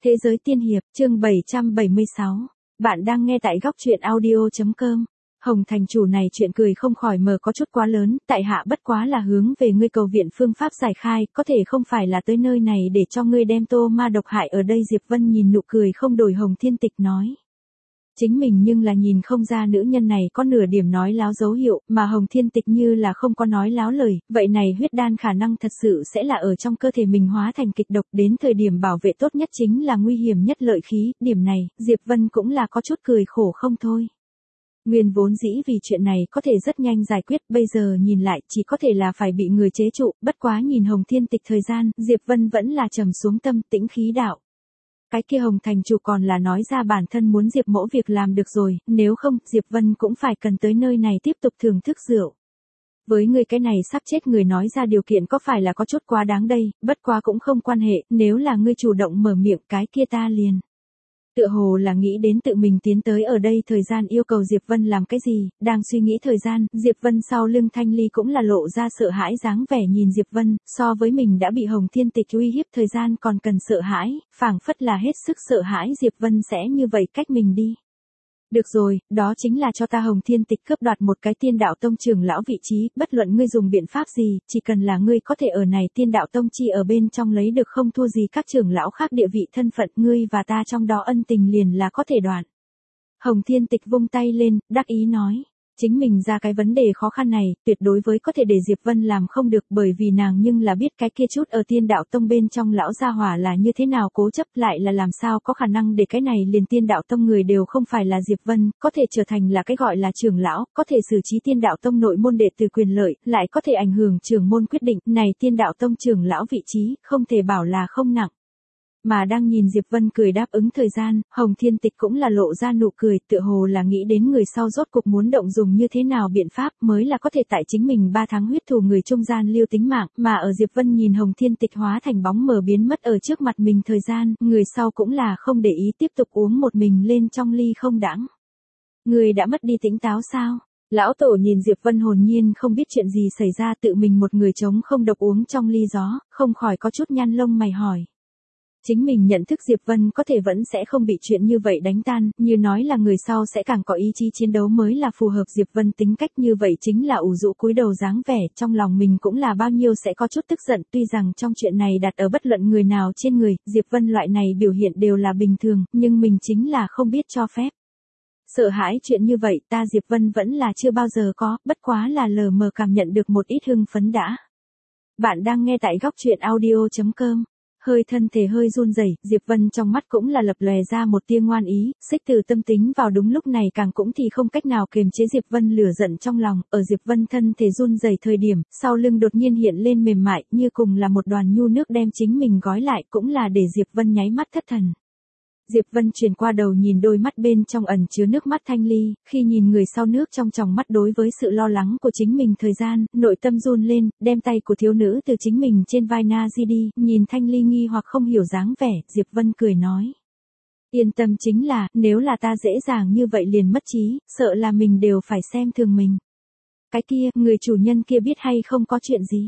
Thế giới tiên hiệp, chương 776. Bạn đang nghe tại góc truyện audio.com. Hồng thành chủ này chuyện cười không khỏi mờ có chút quá lớn, tại hạ bất quá là hướng về ngươi cầu viện phương pháp giải khai, có thể không phải là tới nơi này để cho ngươi đem tô ma độc hại ở đây. Diệp Vân nhìn nụ cười không đổi Hồng Thiên Tịch nói. Chính mình nhưng là nhìn không ra nữ nhân này có nửa điểm nói láo dấu hiệu, mà Hồng Thiên Tịch như là không có nói láo lời, vậy này huyết đan khả năng thật sự sẽ là ở trong cơ thể mình hóa thành kịch độc, đến thời điểm bảo vệ tốt nhất chính là nguy hiểm nhất lợi khí, điểm này, Diệp Vân cũng là có chút cười khổ không thôi. Nguyên vốn dĩ vì chuyện này có thể rất nhanh giải quyết, bây giờ nhìn lại chỉ có thể là phải bị người chế trụ, bất quá nhìn Hồng Thiên Tịch thời gian, Diệp Vân vẫn là trầm xuống tâm tĩnh khí đạo. Cái kia Hồng thành chủ còn là nói ra bản thân muốn Diệp mỗ việc làm được rồi, nếu không, Diệp Vân cũng phải cần tới nơi này tiếp tục thưởng thức rượu. Với người cái này sắp chết người nói ra điều kiện có phải là có chút quá đáng đây, bất quá cũng không quan hệ, nếu là ngươi chủ động mở miệng cái kia ta liền. Tựa hồ là nghĩ đến tự mình tiến tới ở đây thời gian yêu cầu Diệp Vân làm cái gì, đang suy nghĩ thời gian, Diệp Vân sau lưng Thanh Ly cũng là lộ ra sợ hãi dáng vẻ nhìn Diệp Vân, so với mình đã bị Hồng Thiên Tịch uy hiếp thời gian còn cần sợ hãi, phảng phất là hết sức sợ hãi Diệp Vân sẽ như vậy cách mình đi. Được rồi, đó chính là cho ta Hồng Thiên Tịch cướp đoạt một cái Tiên Đạo Tông trưởng lão vị trí, bất luận ngươi dùng biện pháp gì, chỉ cần là ngươi có thể ở này Tiên Đạo Tông chi ở bên trong lấy được không thua gì các trưởng lão khác địa vị thân phận, ngươi và ta trong đó ân tình liền là có thể đoạn. Hồng Thiên Tịch vung tay lên, đắc ý nói. Chính mình ra cái vấn đề khó khăn này, tuyệt đối với có thể để Diệp Vân làm không được, bởi vì nàng nhưng là biết cái kia chút ở Tiên Đạo Tông bên trong lão gia hỏa là như thế nào cố chấp, lại là làm sao có khả năng để cái này liền Tiên Đạo Tông người đều không phải là Diệp Vân, có thể trở thành là cái gọi là trưởng lão, có thể xử trí Tiên Đạo Tông nội môn đệ tử quyền lợi, lại có thể ảnh hưởng trưởng môn quyết định, này Tiên Đạo Tông trưởng lão vị trí, không thể bảo là không nặng. Mà đang nhìn Diệp Vân cười đáp ứng thời gian, Hồng Thiên Tịch cũng là lộ ra nụ cười, tựa hồ là nghĩ đến người sau rốt cục muốn động dùng như thế nào biện pháp mới là có thể tại chính mình 3 tháng huyết thù người trung gian lưu tính mạng, mà ở Diệp Vân nhìn Hồng Thiên Tịch hóa thành bóng mờ biến mất ở trước mặt mình thời gian, người sau cũng là không để ý tiếp tục uống một mình lên trong ly không đãng. Người đã mất đi tỉnh táo sao? Lão tổ nhìn Diệp Vân hồn nhiên không biết chuyện gì xảy ra, tự mình một người chống không độc uống trong ly gió, không khỏi có chút nhăn lông mày hỏi. Chính mình nhận thức Diệp Vân có thể vẫn sẽ không bị chuyện như vậy đánh tan, như nói là người sau sẽ càng có ý chí chiến đấu mới là phù hợp Diệp Vân tính cách, như vậy chính là ủ rũ cúi đầu dáng vẻ, trong lòng mình cũng là bao nhiêu sẽ có chút tức giận, tuy rằng trong chuyện này đặt ở bất luận người nào trên người, Diệp Vân loại này biểu hiện đều là bình thường, nhưng mình chính là không biết cho phép. Sợ hãi chuyện như vậy ta Diệp Vân vẫn là chưa bao giờ có, bất quá là lờ mờ cảm nhận được một ít hưng phấn đã. Bạn đang nghe tại góc truyện audio.com. Hơi thân thể hơi run rẩy, Diệp Vân trong mắt cũng là lập lòe ra một tia ngoan ý, xích từ tâm tính vào đúng lúc này càng cũng thì không cách nào kiềm chế Diệp Vân lửa giận trong lòng, ở Diệp Vân thân thể run rẩy thời điểm, sau lưng đột nhiên hiện lên mềm mại, như cùng là một đoàn nhu nước đem chính mình gói lại, cũng là để Diệp Vân nháy mắt thất thần. Diệp Vân chuyển qua đầu nhìn đôi mắt bên trong ẩn chứa nước mắt Thanh Ly, khi nhìn người sau nước trong tròng mắt đối với sự lo lắng của chính mình thời gian, nội tâm run lên, đem tay của thiếu nữ từ chính mình trên vai na di đi, nhìn Thanh Ly nghi hoặc không hiểu dáng vẻ, Diệp Vân cười nói. Yên tâm, chính là, nếu là ta dễ dàng như vậy liền mất trí, sợ là mình đều phải xem thường mình. Cái kia, người chủ nhân kia biết hay không có chuyện gì?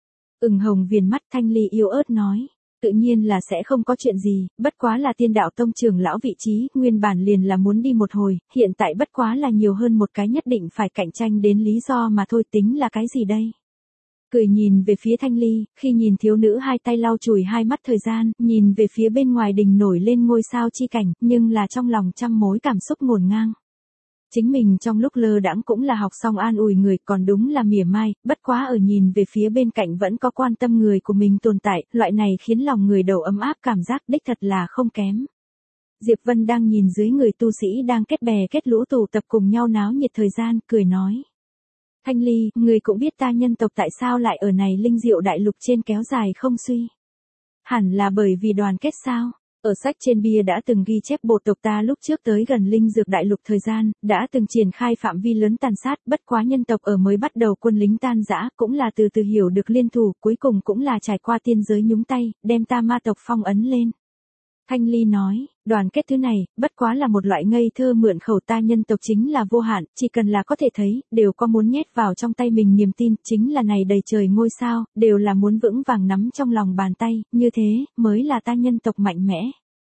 Hồng viền mắt Thanh Ly yếu ớt nói. Tự nhiên là sẽ không có chuyện gì, bất quá là Tiên Đạo Tông trưởng lão vị trí, nguyên bản liền là muốn đi một hồi, hiện tại bất quá là nhiều hơn một cái nhất định phải cạnh tranh đến lý do mà thôi, tính là cái gì đây? Cười nhìn về phía Thanh Ly, khi nhìn thiếu nữ hai tay lau chùi hai mắt thời gian, nhìn về phía bên ngoài đình nổi lên ngôi sao chi cảnh, nhưng là trong lòng trăm mối cảm xúc ngổn ngang. Chính mình trong lúc lơ đãng cũng là học xong an ủi người, còn đúng là mỉa mai, bất quá ở nhìn về phía bên cạnh vẫn có quan tâm người của mình tồn tại, loại này khiến lòng người đầu ấm áp, cảm giác đích thật là không kém. Diệp Vân đang nhìn dưới người tu sĩ đang kết bè kết lũ tụ tập cùng nhau náo nhiệt thời gian, cười nói. Thanh Ly, người cũng biết ta nhân tộc tại sao lại ở này linh diệu đại lục trên kéo dài không suy. Hẳn là bởi vì đoàn kết sao? Ở sách trên bia đã từng ghi chép bộ tộc ta lúc trước tới gần linh dược đại lục thời gian, đã từng triển khai phạm vi lớn tàn sát, bất quá nhân tộc ở mới bắt đầu quân lính tan rã, cũng là từ từ hiểu được liên thủ, cuối cùng cũng là trải qua tiên giới nhúng tay, đem ta ma tộc phong ấn lên. Thanh Ly nói, đoàn kết thứ này, bất quá là một loại ngây thơ mượn khẩu, ta nhân tộc chính là vô hạn, chỉ cần là có thể thấy, đều có muốn nhét vào trong tay mình niềm tin, chính là này đầy trời ngôi sao, đều là muốn vững vàng nắm trong lòng bàn tay, như thế, mới là ta nhân tộc mạnh mẽ.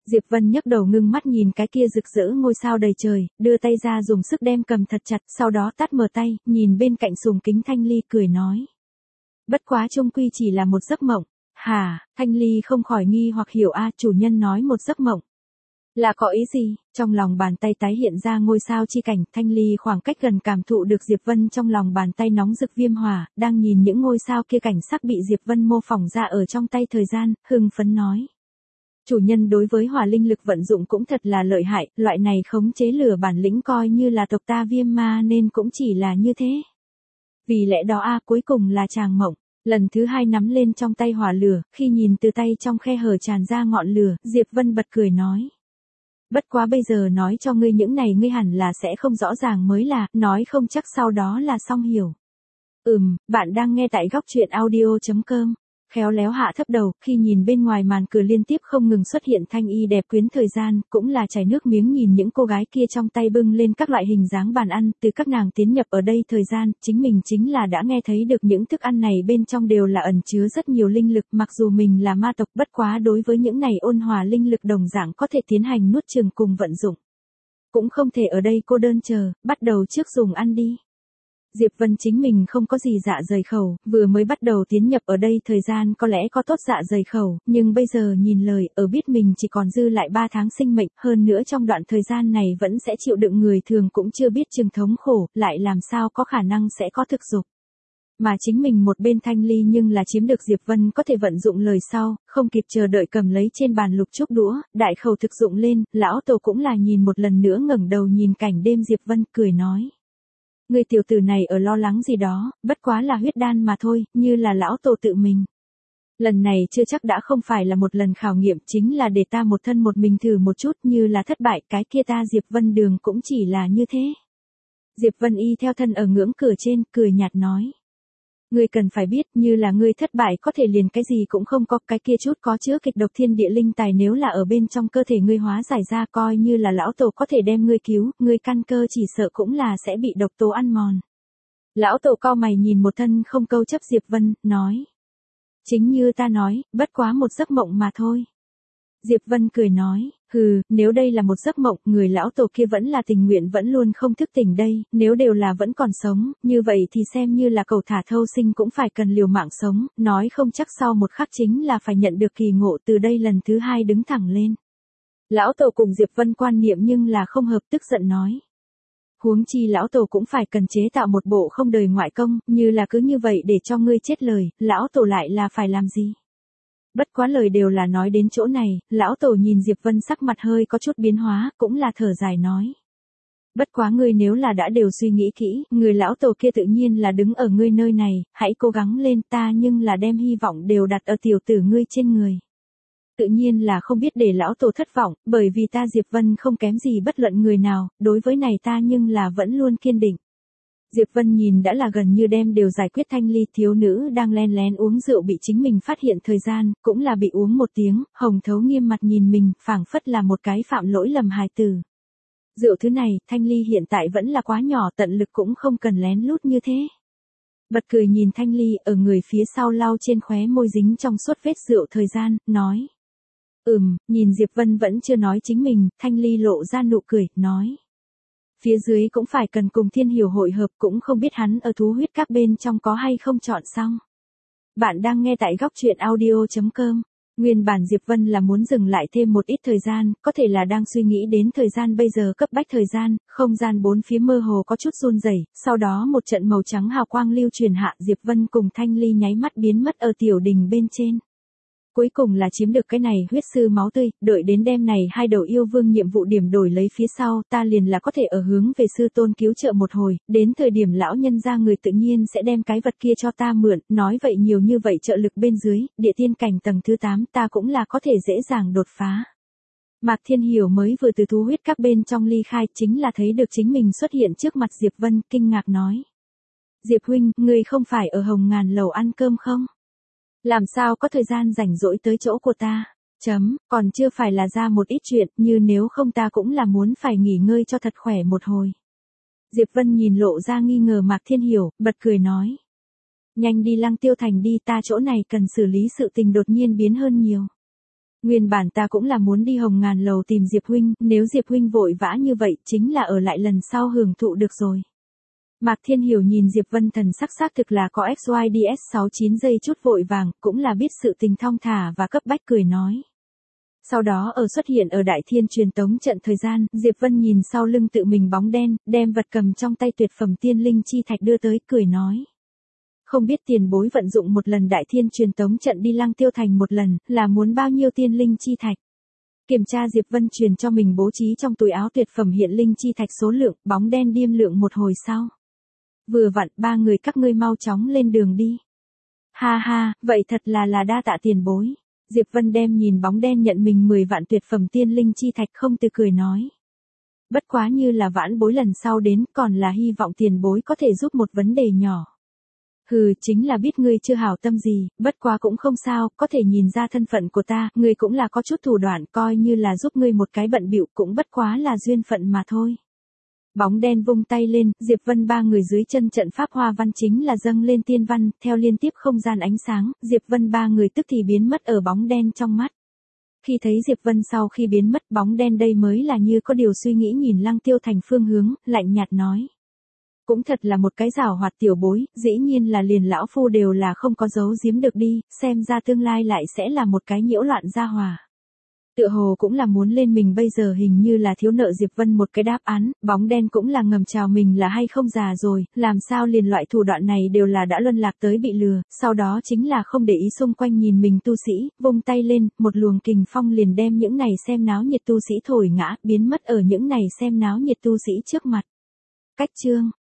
Diệp Vân nhấc đầu ngưng mắt nhìn cái kia rực rỡ ngôi sao đầy trời, đưa tay ra dùng sức đem cầm thật chặt, sau đó tắt mở tay, nhìn bên cạnh sùng kính Thanh Ly cười nói. Bất quá chung quy chỉ là một giấc mộng. Hả, Thanh Ly không khỏi nghi hoặc hiểu chủ nhân nói một giấc mộng. Là có ý gì? Trong lòng bàn tay tái hiện ra ngôi sao chi cảnh, Thanh Ly khoảng cách gần cảm thụ được Diệp Vân trong lòng bàn tay nóng rực viêm hỏa, đang nhìn những ngôi sao kia cảnh sắc bị Diệp Vân mô phỏng ra ở trong tay thời gian, hưng phấn nói. Chủ nhân đối với hỏa linh lực vận dụng cũng thật là lợi hại, loại này khống chế lửa bản lĩnh coi như là tộc ta Viêm Ma nên cũng chỉ là như thế. Vì lẽ đó cuối cùng là chàng mộng. Lần thứ hai nắm lên trong tay hỏa lửa, khi nhìn từ tay trong khe hở tràn ra ngọn lửa, Diệp Vân bật cười nói. Bất quá bây giờ nói cho ngươi những này ngươi hẳn là sẽ không rõ ràng mới là, nói không chắc sau đó là xong hiểu. Bạn đang nghe tại góc truyện audio.com. Khéo léo hạ thấp đầu, khi nhìn bên ngoài màn cửa liên tiếp không ngừng xuất hiện thanh y đẹp quyến thời gian, cũng là chảy nước miếng nhìn những cô gái kia trong tay bưng lên các loại hình dáng bàn ăn, từ các nàng tiến nhập ở đây thời gian, chính mình chính là đã nghe thấy được những thức ăn này bên trong đều là ẩn chứa rất nhiều linh lực, mặc dù mình là ma tộc bất quá đối với những này ôn hòa linh lực đồng dạng có thể tiến hành nuốt chừng cùng vận dụng. Cũng không thể ở đây cô đơn chờ, bắt đầu trước dùng ăn đi. Diệp Vân chính mình không có gì dạ dày khẩu, vừa mới bắt đầu tiến nhập ở đây thời gian có lẽ có tốt dạ dày khẩu, nhưng bây giờ nhìn lời, ở biết mình chỉ còn dư lại 3 tháng sinh mệnh, hơn nữa trong đoạn thời gian này vẫn sẽ chịu đựng người thường cũng chưa biết chừng thống khổ, lại làm sao có khả năng sẽ có thực dục. Mà chính mình một bên Thanh Ly nhưng là chiếm được Diệp Vân có thể vận dụng lời sau, không kịp chờ đợi cầm lấy trên bàn lục trúc đũa, đại khẩu thực dụng lên, lão tổ cũng là nhìn một lần nữa ngẩng đầu nhìn cảnh đêm Diệp Vân cười nói. Người tiểu tử này ở lo lắng gì đó, bất quá là huyết đan mà thôi, như là lão tổ tự mình. Lần này chưa chắc đã không phải là một lần khảo nghiệm, chính là để ta một thân một mình thử một chút, như là thất bại, cái kia ta Diệp Vân đường cũng chỉ là như thế. Diệp Vân y theo thân ở ngưỡng cửa trên, cười nhạt nói. Ngươi cần phải biết, như là ngươi thất bại có thể liền cái gì cũng không có, cái kia chút có chứa kịch độc thiên địa linh tài nếu là ở bên trong cơ thể ngươi hóa giải ra coi như là lão tổ có thể đem ngươi cứu, ngươi căn cơ chỉ sợ cũng là sẽ bị độc tố ăn mòn. Lão tổ cau mày nhìn một thân không câu chấp Diệp Vân, nói. Chính như ta nói, bất quá một giấc mộng mà thôi. Diệp Vân cười nói, nếu đây là một giấc mộng, người lão tổ kia vẫn là tình nguyện vẫn luôn không thức tỉnh đây, nếu đều là vẫn còn sống, như vậy thì xem như là cầu thả thâu sinh cũng phải cần liều mạng sống, nói không chắc sau một khắc chính là phải nhận được kỳ ngộ từ đây lần thứ hai đứng thẳng lên. Lão tổ cùng Diệp Vân quan niệm nhưng là không hợp tức giận nói. Huống chi lão tổ cũng phải cần chế tạo một bộ không đời ngoại công, như là cứ như vậy để cho ngươi chết lời, lão tổ lại là phải làm gì? Bất quá lời đều là nói đến chỗ này, lão tổ nhìn Diệp Vân sắc mặt hơi có chút biến hóa, cũng là thở dài nói. Bất quá ngươi nếu là đã đều suy nghĩ kỹ, người lão tổ kia tự nhiên là đứng ở ngươi nơi này, hãy cố gắng lên ta nhưng là đem hy vọng đều đặt ở tiểu tử ngươi trên người. Tự nhiên là không biết để lão tổ thất vọng, bởi vì ta Diệp Vân không kém gì bất luận người nào, đối với này ta nhưng là vẫn luôn kiên định. Diệp Vân nhìn đã là gần như đem đều giải quyết Thanh Ly thiếu nữ đang len lén uống rượu bị chính mình phát hiện thời gian, cũng là bị uống một tiếng, hồng thấu nghiêm mặt nhìn mình, phảng phất là một cái phạm lỗi lầm hài tử. Rượu thứ này, Thanh Ly hiện tại vẫn là quá nhỏ tận lực cũng không cần lén lút như thế. Bật cười nhìn Thanh Ly ở người phía sau lau trên khóe môi dính trong suốt vết rượu thời gian, nói. Nhìn Diệp Vân vẫn chưa nói chính mình, Thanh Ly lộ ra nụ cười, nói. Phía dưới cũng phải cần cùng Thiên Hiểu hội hợp cũng không biết hắn ở thú huyết các bên trong có hay không chọn xong. Bạn đang nghe tại góc truyện audio.com. Nguyên bản Diệp Vân là muốn dừng lại thêm một ít thời gian, có thể là đang suy nghĩ đến thời gian bây giờ cấp bách thời gian, không gian bốn phía mơ hồ có chút run rẩy, sau đó một trận màu trắng hào quang lưu truyền hạ Diệp Vân cùng Thanh Ly nháy mắt biến mất ở tiểu đình bên trên. Cuối cùng là chiếm được cái này huyết sư máu tươi, đợi đến đêm này hai đầu yêu vương nhiệm vụ điểm đổi lấy phía sau, ta liền là có thể ở hướng về sư tôn cứu trợ một hồi, đến thời điểm lão nhân ra người tự nhiên sẽ đem cái vật kia cho ta mượn, nói vậy nhiều như vậy trợ lực bên dưới, địa tiên cảnh tầng thứ 8 ta cũng là có thể dễ dàng đột phá. Mạc Thiên Hiểu mới vừa từ thú huyết các bên trong ly khai, chính là thấy được chính mình xuất hiện trước mặt Diệp Vân, kinh ngạc nói. Diệp huynh, người không phải ở Hồng Ngàn lầu ăn cơm không? Làm sao có thời gian rảnh rỗi tới chỗ của ta? Còn chưa phải là ra một ít chuyện, như nếu không ta cũng là muốn phải nghỉ ngơi cho thật khỏe một hồi. Diệp Vân nhìn lộ ra nghi ngờ Mạc Thiên Hiểu, bật cười nói. Nhanh đi Lăng Tiêu Thành đi, ta chỗ này cần xử lý sự tình đột nhiên biến hơn nhiều. Nguyên bản ta cũng là muốn đi Hồng Ngàn Lầu tìm Diệp huynh, nếu Diệp huynh vội vã như vậy chính là ở lại lần sau hưởng thụ được rồi. Mạc Thiên Hiểu nhìn Diệp Vân thần sắc xác thực là có XYDS 69 giây chút vội vàng, cũng là biết sự tình thong thả và cấp bách cười nói. Sau đó ở xuất hiện ở Đại Thiên truyền tống trận thời gian, Diệp Vân nhìn sau lưng tự mình bóng đen, đem vật cầm trong tay tuyệt phẩm tiên linh chi thạch đưa tới, cười nói. Không biết tiền bối vận dụng một lần Đại Thiên truyền tống trận đi Lăng Tiêu Thành một lần, là muốn bao nhiêu tiên linh chi thạch. Kiểm tra Diệp Vân truyền cho mình bố trí trong túi áo tuyệt phẩm hiện linh chi thạch số lượng, bóng đen điêm lượng một hồi sau. Vừa vặn, ba người các ngươi mau chóng lên đường đi. Ha ha, vậy thật là đa tạ tiền bối. Diệp Vân đem nhìn bóng đen nhận mình 10 vạn tuyệt phẩm tiên linh chi thạch không từ cười nói. Bất quá như là vãn bối lần sau đến, còn là hy vọng tiền bối có thể giúp một vấn đề nhỏ. Hừ, chính là biết ngươi chưa hảo tâm gì, bất quá cũng không sao, có thể nhìn ra thân phận của ta, ngươi cũng là có chút thủ đoạn, coi như là giúp ngươi một cái bận bịu, cũng bất quá là duyên phận mà thôi. Bóng đen vung tay lên, Diệp Vân ba người dưới chân trận pháp hoa văn chính là dâng lên tiên văn, theo liên tiếp không gian ánh sáng, Diệp Vân ba người tức thì biến mất ở bóng đen trong mắt. Khi thấy Diệp Vân sau khi biến mất, bóng đen đây mới là như có điều suy nghĩ nhìn Lăng Tiêu Thành phương hướng, lạnh nhạt nói. Cũng thật là một cái giảo hoạt tiểu bối, dĩ nhiên là liền lão phu đều là không có giấu giếm được đi, xem ra tương lai lại sẽ là một cái nhiễu loạn gia hòa. Tựa hồ cũng là muốn lên mình bây giờ hình như là thiếu nợ Diệp Vân một cái đáp án, bóng đen cũng là ngầm chào mình là hay không già rồi, làm sao liền loại thủ đoạn này đều là đã luân lạc tới bị lừa, sau đó chính là không để ý xung quanh nhìn mình tu sĩ, vung tay lên, một luồng kình phong liền đem những này xem náo nhiệt tu sĩ thổi ngã, biến mất ở những này xem náo nhiệt tu sĩ trước mặt. Cách chương